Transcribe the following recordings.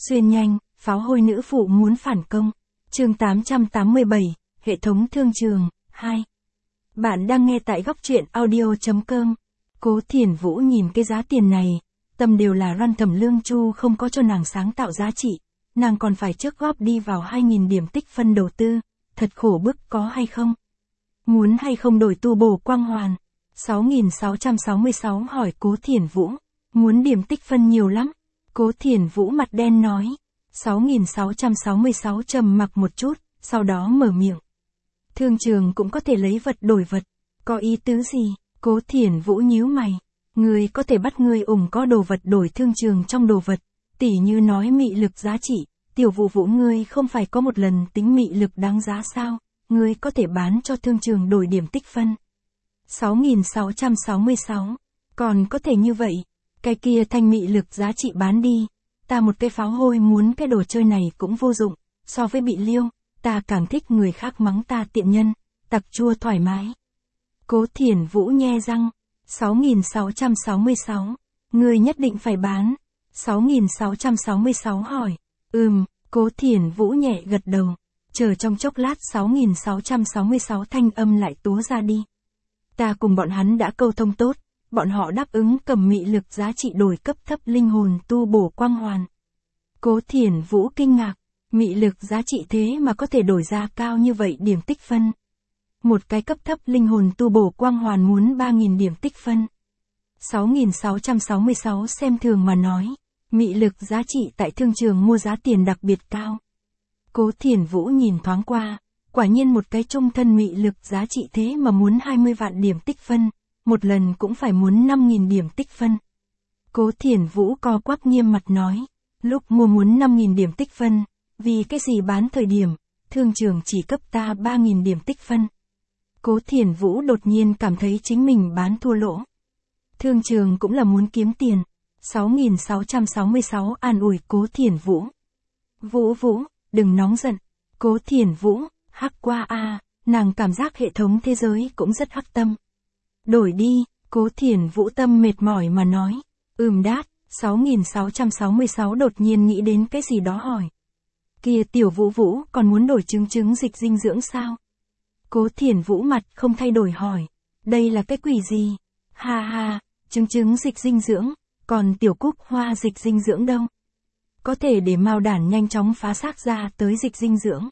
Xuyên nhanh, pháo hôi nữ phụ muốn phản công. Chương 887, hệ thống thương trường, 2. Bạn đang nghe tại góc truyện audio.com. Cố Thiển Vũ nhìn cái giá tiền này, tâm đều là Ran Thẩm Lương Chu không có cho nàng sáng tạo giá trị, nàng còn phải trước góp đi vào 2.000 điểm tích phân đầu tư, thật khổ bức có hay không? Muốn hay không đổi tu bổ quang hoàn? 6.666 hỏi Cố Thiển Vũ, muốn điểm tích phân nhiều lắm. Cố Thiển Vũ mặt đen nói, 6.666 trầm mặc một chút, sau đó mở miệng. Thương trường cũng có thể lấy vật đổi vật, có ý tứ gì? Cố Thiển Vũ nhíu mày, người có thể bắt người có đồ vật đổi thương trường trong đồ vật, tỉ như nói mị lực giá trị, Tiểu Vũ Vũ ngươi không phải có một lần tính mị lực đáng giá sao, ngươi có thể bán cho thương trường đổi điểm tích phân. 6.666, còn có thể như vậy, cái kia thanh mị lực giá trị bán đi, ta một cái pháo hôi muốn cái đồ chơi này cũng vô dụng, so với bị liêu, ta càng thích người khác mắng ta tiện nhân, tặc chua thoải mái. Cố Thiển Vũ nhe răng, 6.666, ngươi nhất định phải bán. 6.666 hỏi, Cố Thiển Vũ nhẹ gật đầu, chờ trong chốc lát 6.666 thanh âm lại túa ra đi. Ta cùng bọn hắn đã câu thông tốt, bọn họ đáp ứng cầm mị lực giá trị đổi cấp thấp linh hồn tu bổ quang hoàn. Cố Thiển Vũ kinh ngạc, mị lực giá trị thế mà có thể đổi ra cao như vậy điểm tích phân. Một cái cấp thấp linh hồn tu bổ quang hoàn muốn 3.000 điểm tích phân. 6.666 xem thường mà nói, mị lực giá trị tại thương trường mua giá tiền đặc biệt cao. Cố Thiển Vũ nhìn thoáng qua, quả nhiên một cái trung thân mị lực giá trị thế mà muốn 20 vạn điểm tích phân, một lần cũng phải muốn 5.000 điểm tích phân. Cố Thiển Vũ co quắp nghiêm mặt nói, lúc mua muốn 5.000 điểm tích phân, vì cái gì bán thời điểm, thương trường chỉ cấp ta 3.000 điểm tích phân. Cố Thiển Vũ đột nhiên cảm thấy chính mình bán thua lỗ. Thương trường cũng là muốn kiếm tiền. 6.666 an ủi Cố Thiển Vũ. Vũ, đừng nóng giận. Cố Thiển Vũ, hắc qua a, nàng cảm giác hệ thống thế giới cũng rất hắc tâm. Đổi đi, Cố Thiển Vũ tâm mệt mỏi mà nói. Đát, 6.666 đột nhiên nghĩ đến cái gì đó hỏi. Kia Tiểu Vũ còn muốn đổi trứng dịch dinh dưỡng sao? Cố Thiển Vũ mặt không thay đổi hỏi. Đây là cái quỷ gì? Ha, trứng dịch dinh dưỡng, còn Tiểu Cúc Hoa dịch dinh dưỡng đâu? Có thể để mao đản nhanh chóng phá xác ra tới dịch dinh dưỡng.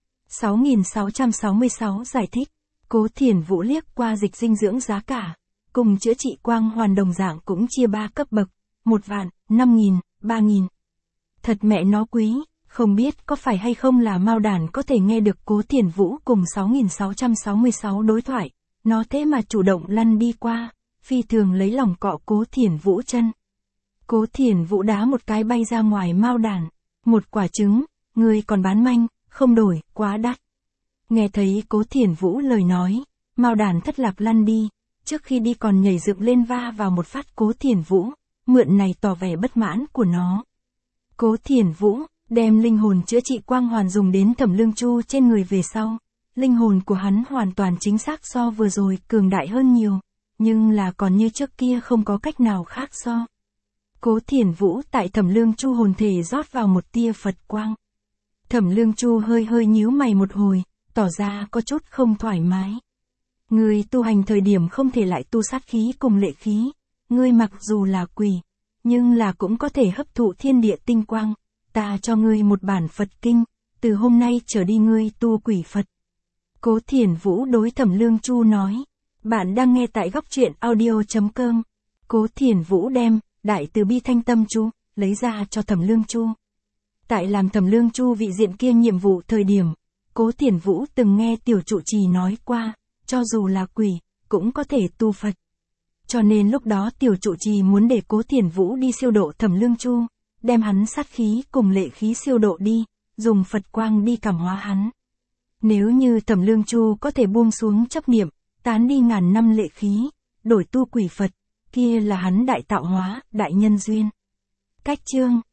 6.666 giải thích. Cố Thiển Vũ liếc qua dịch dinh dưỡng giá cả, cùng chữa trị quang hoàn đồng dạng cũng chia 3 cấp bậc, 1 vạn, 5.000, 3.000. Thật mẹ nó quý, không biết có phải hay không là mao đản có thể nghe được Cố Thiển Vũ cùng 6.666 đối thoại, nó thế mà chủ động lăn đi qua, phi thường lấy lòng cọ Cố Thiển Vũ chân. Cố Thiển Vũ đá một cái bay ra ngoài mao đản, một quả trứng, người còn bán manh, không đổi, quá đắt. Nghe thấy Cố Thiển Vũ lời nói, mao đản thất lạc lăn đi, trước khi đi còn nhảy dựng lên va vào một phát Cố Thiển Vũ, mượn này tỏ vẻ bất mãn của nó. Cố Thiển Vũ đem linh hồn chữa trị quang hoàn dùng đến Thẩm Lương Chu trên người về sau, linh hồn của hắn hoàn toàn chính xác so vừa rồi cường đại hơn nhiều, nhưng là còn như trước kia không có cách nào khác so. Cố Thiển Vũ tại Thẩm Lương Chu hồn thể rót vào một tia Phật quang. Thẩm Lương Chu hơi nhíu mày một hồi, tỏ ra có chút không thoải mái. Người tu hành thời điểm không thể lại tu sát khí cùng lệ khí, ngươi mặc dù là quỷ, nhưng là cũng có thể hấp thụ thiên địa tinh quang, ta cho ngươi một bản Phật kinh, từ hôm nay trở đi ngươi tu quỷ Phật. Cố Thiển Vũ đối Thẩm Lương Chu nói, bạn đang nghe tại góc truyện audio.com. Cố Thiển Vũ đem Đại Từ Bi Thanh Tâm Chú lấy ra cho Thẩm Lương Chu. Tại làm Thẩm Lương Chu vị diện kia nhiệm vụ thời điểm, Cố Thiển Vũ từng nghe tiểu trụ trì nói qua, cho dù là quỷ, cũng có thể tu Phật. Cho nên lúc đó tiểu trụ trì muốn để Cố Thiển Vũ đi siêu độ Thẩm Lương Chu, đem hắn sát khí cùng lệ khí siêu độ đi, dùng Phật quang đi cảm hóa hắn. Nếu như Thẩm Lương Chu có thể buông xuống chấp niệm, tán đi ngàn năm lệ khí, đổi tu quỷ Phật, kia là hắn đại tạo hóa, đại nhân duyên. Cách chương